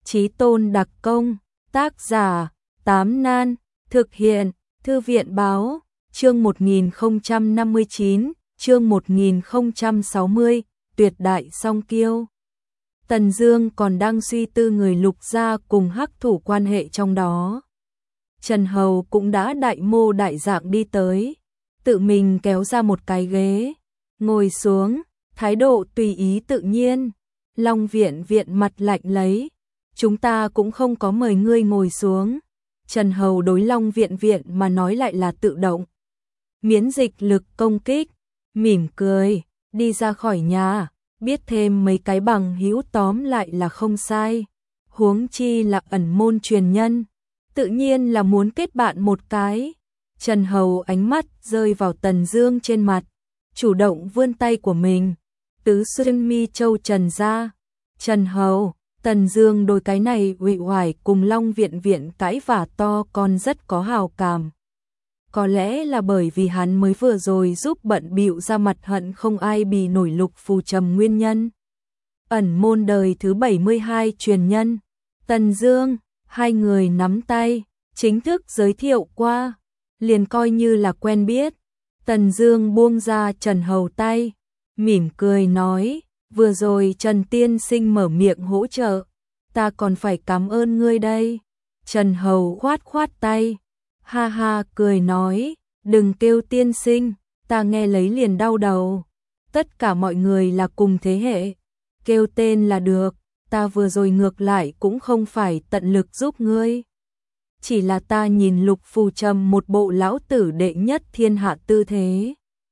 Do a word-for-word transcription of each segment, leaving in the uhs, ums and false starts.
Chí tôn đặc công, tác giả, Tám Nan, thực hiện, Thư viện báo, chương một nghìn không trăm năm mươi chín, chương một nghìn không trăm sáu mươi, tuyệt đại song kiêu. Tần Dương còn đang suy tư người Lục gia cùng Hắc thủ quan hệ trong đó. Trần Hầu cũng đã đại mô đại dạng đi tới, tự mình kéo ra một cái ghế, ngồi xuống, thái độ tùy ý tự nhiên. Long Viện Viện mặt lạnh lấy, chúng ta cũng không có mời ngươi ngồi xuống. Trần Hầu đối Long Viện Viện mà nói lại là tự động. Miễn dịch lực công kích, mỉm cười, đi ra khỏi nhà, biết thêm mấy cái bằng hữu tóm lại là không sai. Huống chi là ẩn môn truyền nhân, tự nhiên là muốn kết bạn một cái. Trần Hầu ánh mắt rơi vào Tần Dương trên mặt, chủ động vươn tay của mình. Tứ xuyên mi châu Trần gia. Trần Hầu, Tần Dương đôi cái này uể oải cùng Long Viện Viện cãi vả to con rất có hào cảm. Có lẽ là bởi vì hắn mới vừa rồi giúp bận bịu ra mặt hận không ai bì nổi Lục Phù Trầm nguyên nhân. Ẩn môn đời thứ bảy mươi hai truyền nhân, Tần Dương, hai người nắm tay, chính thức giới thiệu qua, liền coi như là quen biết. Tần Dương buông ra Trần Hầu tay, mỉm cười nói, vừa rồi Trần tiên sinh mở miệng hỗ trợ, ta còn phải cảm ơn ngươi đây. Trần Hầu khoát khoát tay, ha ha cười nói, đừng kêu tiên sinh, ta nghe lấy liền đau đầu. Tất cả mọi người là cùng thế hệ, kêu tên là được, ta vừa rồi ngược lại cũng không phải tận lực giúp ngươi. Chỉ là ta nhìn Lục Phù Trầm một bộ lão tử đệ nhất thiên hạ tư thế,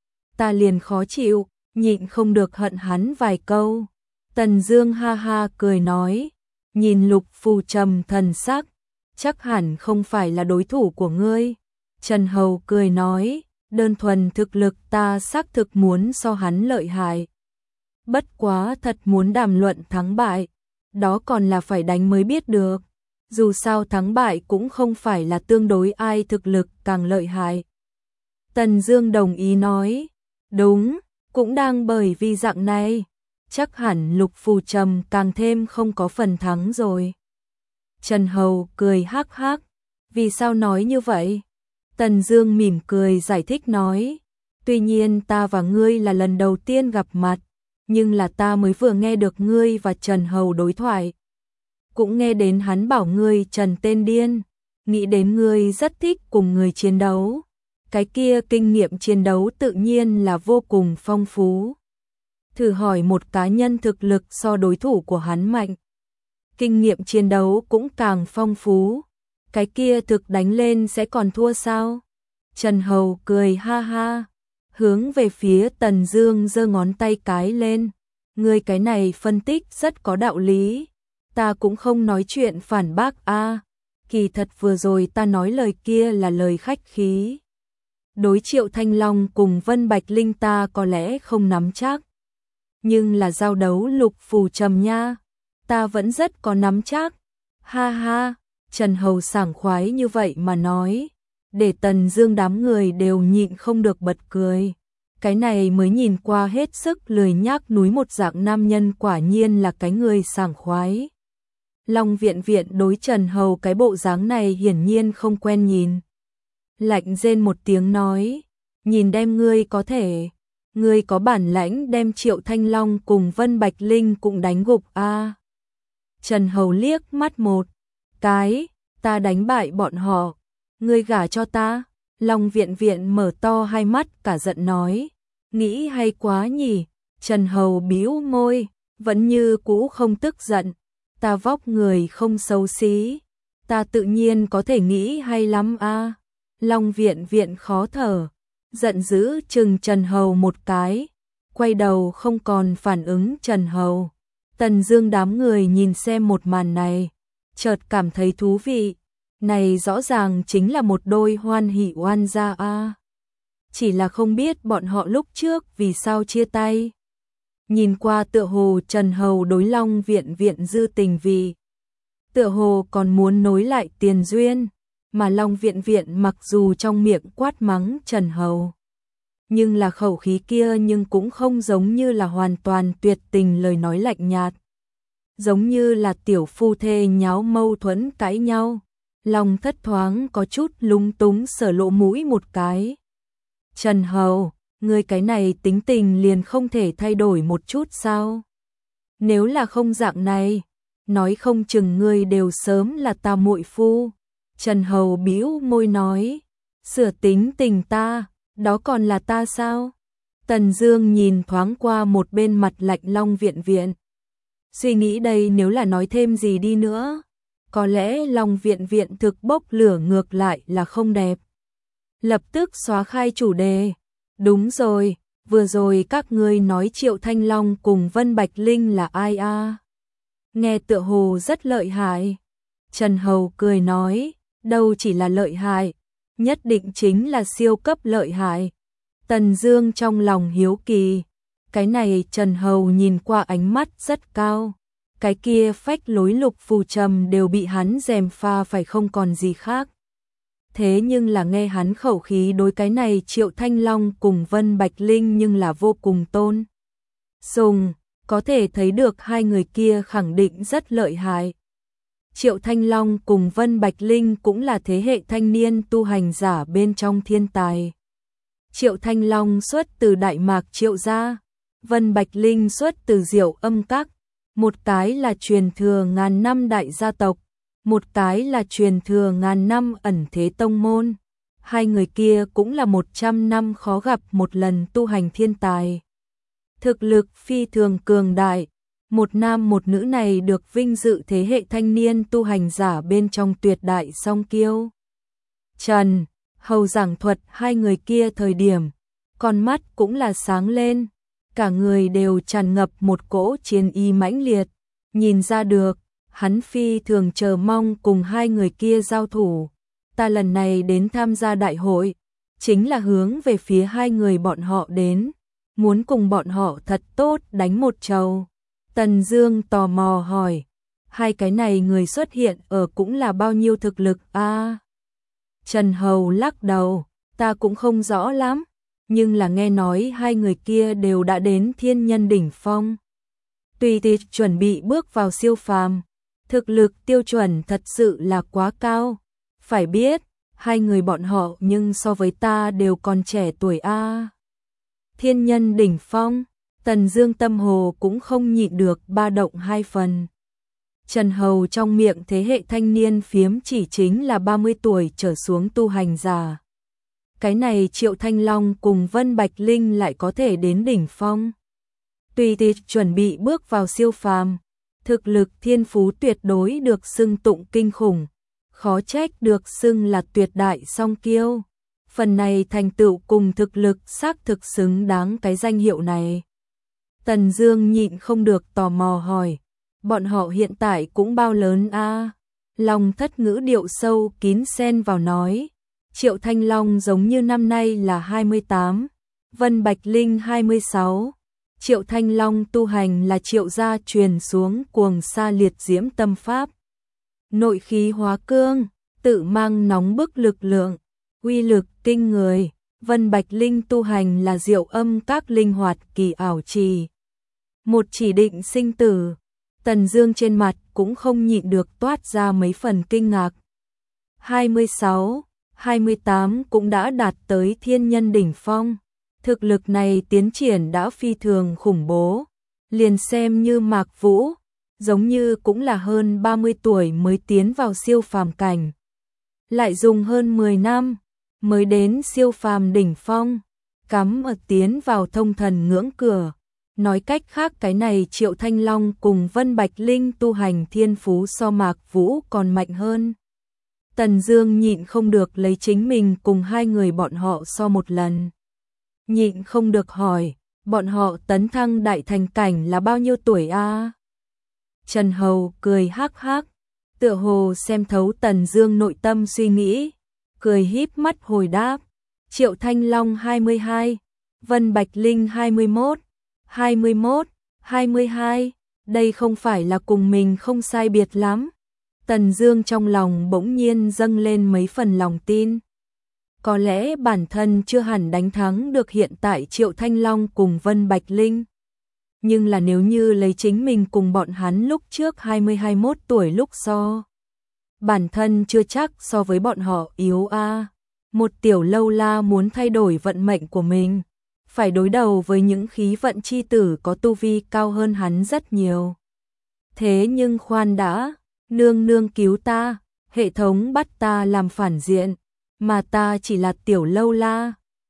ta liền khó chịu, nhịn không được hận hắn vài câu. Tần Dương ha ha cười nói, nhìn Lục Phù Trầm thần sắc, chắc hẳn không phải là đối thủ của ngươi. Trần Hầu cười nói, đơn thuần thực lực ta xác thực muốn so hắn lợi hại. Bất quá thật muốn đàm luận thắng bại, đó còn là phải đánh mới biết được. Dù sao thắng bại cũng không phải là tương đối ai thực lực càng lợi hại. Tần Dương đồng ý nói, đúng, cũng đang bởi vì dạng này, chắc hẳn Lục Phù Trầm càng thêm không có phần thắng rồi. Trần Hầu cười hắc hắc, vì sao nói như vậy? Tần Dương mỉm cười giải thích nói, tuy nhiên ta và ngươi là lần đầu tiên gặp mặt, nhưng là ta mới vừa nghe được ngươi và Trần Hầu đối thoại. Cũng nghe đến hắn bảo ngươi Trần tên điên, nghĩ đến ngươi rất thích cùng người chiến đấu. Cái kia kinh nghiệm chiến đấu tự nhiên là vô cùng phong phú. Thử hỏi một cá nhân thực lực so đối thủ của hắn mạnh, kinh nghiệm chiến đấu cũng càng phong phú, cái kia thực đánh lên sẽ còn thua sao? Trần Hầu cười ha ha, hướng về phía Tần Dương giơ ngón tay cái lên, ngươi cái này phân tích rất có đạo lý, ta cũng không nói chuyện phản bác a, à. Kỳ thật vừa rồi ta nói lời kia là lời khách khí. Đối Triệu Thanh Long cùng Vân Bạch Linh ta có lẽ không nắm chắc, nhưng là giao đấu Lục Phù Trầm nha, ta vẫn rất có nắm chắc. Ha ha, Trần Hầu sảng khoái như vậy mà nói, để Tần Dương đám người đều nhịn không được bật cười. Cái này mới nhìn qua hết sức lười nhác núi một dạng nam nhân quả nhiên là cái người sảng khoái. Long Viện Viện đối Trần Hầu cái bộ dáng này hiển nhiên không quen nhìn. Lạnh rên một tiếng nói, nhìn đem ngươi có thể, ngươi có bản lãnh đem Triệu Thanh Long cùng Vân Bạch Linh cũng đánh gục a. À. Trần Hầu liếc mắt một cái, ta đánh bại bọn họ, ngươi gả cho ta. Long Viện Viện mở to hai mắt cả giận nói, nghĩ hay quá nhỉ. Trần Hầu bĩu môi, vẫn như cũ không tức giận, ta vóc người không xấu xí, ta tự nhiên có thể nghĩ hay lắm a. À. Long Viện Viện khó thở, giận dữ chừng Trần Hầu một cái, quay đầu không còn phản ứng Trần Hầu. Tần Dương đám người nhìn xem một màn này, chợt cảm thấy thú vị, này rõ ràng chính là một đôi hoan hỷ oan gia a. Chỉ là không biết bọn họ lúc trước vì sao chia tay. Nhìn qua tựa hồ Trần Hầu đối Long Viện Viện dư tình vì, tựa hồ còn muốn nối lại tiền duyên. Mà Long Viện Viện mặc dù trong miệng quát mắng Trần Hầu, nhưng là khẩu khí kia nhưng cũng không giống như là hoàn toàn tuyệt tình lời nói lạnh nhạt. giống như là tiểu phu thê nháo mâu thuẫn cãi nhau. Long Thất thoáng có chút lúng túng sờ lỗ mũi một cái. Trần Hầu, ngươi cái này tính tình liền không thể thay đổi một chút sao? Nếu là không dạng này, nói không chừng ngươi đều sớm là ta muội phu. Trần Hầu bĩu môi nói, sửa tính tình ta, đó còn là ta sao? Tần Dương nhìn thoáng qua một bên mặt lạnh Long Viện Viện. Suy nghĩ đây nếu là nói thêm gì đi nữa, có lẽ Long Viện Viện thực bốc lửa ngược lại là không đẹp. Lập tức xóa khai chủ đề. Đúng rồi, vừa rồi các ngươi nói Triệu Thanh Long cùng Vân Bạch Linh là ai a? À? Nghe tựa hồ rất lợi hại. Trần Hầu cười nói, đâu chỉ là lợi hại, nhất định chính là siêu cấp lợi hại. Tần Dương trong lòng hiếu kỳ, cái này Trần Hầu nhìn qua ánh mắt rất cao, cái kia phách lối lục phù trầm đều bị hắn gièm pha phải không còn gì khác. Thế nhưng là nghe hắn khẩu khí đối cái này Triệu Thanh Long cùng Vân Bạch Linh nhưng là vô cùng tôn sùng, có thể thấy được hai người kia khẳng định rất lợi hại. Triệu Thanh Long cùng Vân Bạch Linh cũng là thế hệ thanh niên tu hành giả bên trong thiên tài. Triệu Thanh Long xuất từ Đại Mạc Triệu gia, Vân Bạch Linh xuất từ Diệu Âm Các, một cái là truyền thừa ngàn năm đại gia tộc, một cái là truyền thừa ngàn năm ẩn thế tông môn. Hai người kia cũng là một trăm năm khó gặp một lần tu hành thiên tài. Thực lực phi thường cường đại, một nam một nữ này được vinh dự thế hệ thanh niên tu hành giả bên trong tuyệt đại song kiêu. Trần Hầu giảng thuật hai người kia thời điểm, con mắt cũng là sáng lên, cả người đều tràn ngập một cỗ chiến ý mãnh liệt, nhìn ra được, hắn phi thường chờ mong cùng hai người kia giao thủ. Ta lần này đến tham gia đại hội, chính là hướng về phía hai người bọn họ đến, muốn cùng bọn họ thật tốt đánh một trầu. Tần Dương tò mò hỏi, hai cái này người xuất hiện ở cũng là bao nhiêu thực lực a? À, Trần Hầu lắc đầu, ta cũng không rõ lắm, nhưng là nghe nói hai người kia đều đã đến thiên nhân đỉnh phong. Tùy tiệc chuẩn bị bước vào siêu phàm, thực lực tiêu chuẩn thật sự là quá cao. Phải biết, hai người bọn họ nhưng so với ta đều còn trẻ tuổi a. À, thiên nhân đỉnh phong, Tần Dương tâm hồ cũng không nhịn được ba động hai phần. Trần Hầu trong miệng thế hệ thanh niên phiếm chỉ chính là ba mươi tuổi trở xuống tu hành giả. Cái này Triệu Thanh Long cùng Vân Bạch Linh lại có thể đến đỉnh phong. Tùy tiệc chuẩn bị bước vào siêu phàm, thực lực thiên phú tuyệt đối được xưng tụng kinh khủng, khó trách được xưng là tuyệt đại song kiêu. Phần này thành tựu cùng thực lực xác thực xứng đáng cái danh hiệu này. Tần Dương nhịn không được tò mò hỏi, bọn họ hiện tại cũng bao lớn a? À? Long Thất ngữ điệu sâu kín xen vào nói, Triệu Thanh Long giống như năm nay là hai mươi tám, Vân Bạch Linh hai mươi sáu. Triệu Thanh Long tu hành là Triệu gia truyền xuống cuồng sa liệt diễm tâm pháp. Nội khí hóa cương, tự mang nóng bức lực lượng, uy lực kinh người. Vân Bạch Linh tu hành là Diệu Âm Các linh hoạt kỳ ảo trì. Một chỉ định sinh tử. Tần Dương trên mặt cũng không nhịn được toát ra mấy phần kinh ngạc. hai mươi sáu, hai mươi tám cũng đã đạt tới thiên nhân đỉnh phong. Thực lực này tiến triển đã phi thường khủng bố. Liền xem như Mạc Vũ, giống như cũng là hơn ba mươi tuổi mới tiến vào siêu phàm cảnh. Lại dùng hơn mười năm mới đến siêu phàm đỉnh phong, cắm ở tiến vào thông thần ngưỡng cửa. Nói cách khác cái này Triệu Thanh Long cùng Vân Bạch Linh tu hành thiên phú so Mạc Vũ còn mạnh hơn. Tần Dương nhịn không được lấy chính mình cùng hai người bọn họ so một lần. Nhịn không được hỏi, bọn họ tấn thăng đại thành cảnh là bao nhiêu tuổi a? À? Trần Hầu cười hắc hắc, tựa hồ xem thấu Tần Dương nội tâm suy nghĩ, cười híp mắt hồi đáp, Triệu Thanh Long hai mươi hai, Vân Bạch Linh hai mươi mốt, hai mươi mốt, hai mươi hai, đây không phải là cùng mình không sai biệt lắm. Tần Dương trong lòng bỗng nhiên dâng lên mấy phần lòng tin. Có lẽ bản thân chưa hẳn đánh thắng được hiện tại Triệu Thanh Long cùng Vân Bạch Linh. Nhưng là nếu như lấy chính mình cùng bọn hắn lúc trước hai mươi hai mươi mốt tuổi lúc so, bản thân chưa chắc so với bọn họ yếu a. Một tiểu lâu la muốn thay đổi vận mệnh của mình, phải đối đầu với những khí vận chi tử có tu vi cao hơn hắn rất nhiều. Thế nhưng khoan đã, nương nương cứu ta, hệ thống bắt ta làm phản diện, mà ta chỉ là tiểu lâu la,